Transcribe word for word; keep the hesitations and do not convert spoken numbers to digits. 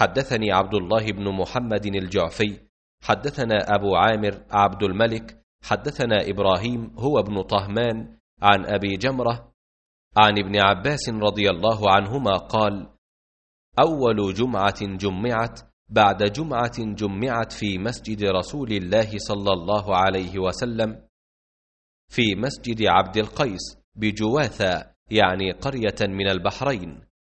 حدثني عبد الله بن محمد الجعفي حدثنا أبو عامر عبد الملك حدثنا إبراهيم هو ابن طهمان عن أبي جمرة عن ابن عباس رضي الله عنهما قال: أول جمعة جمعت بعد جمعة جمعت في مسجد رسول الله صلى الله عليه وسلم في مسجد عبد القيس بجواثة، يعني قرية من البحرين،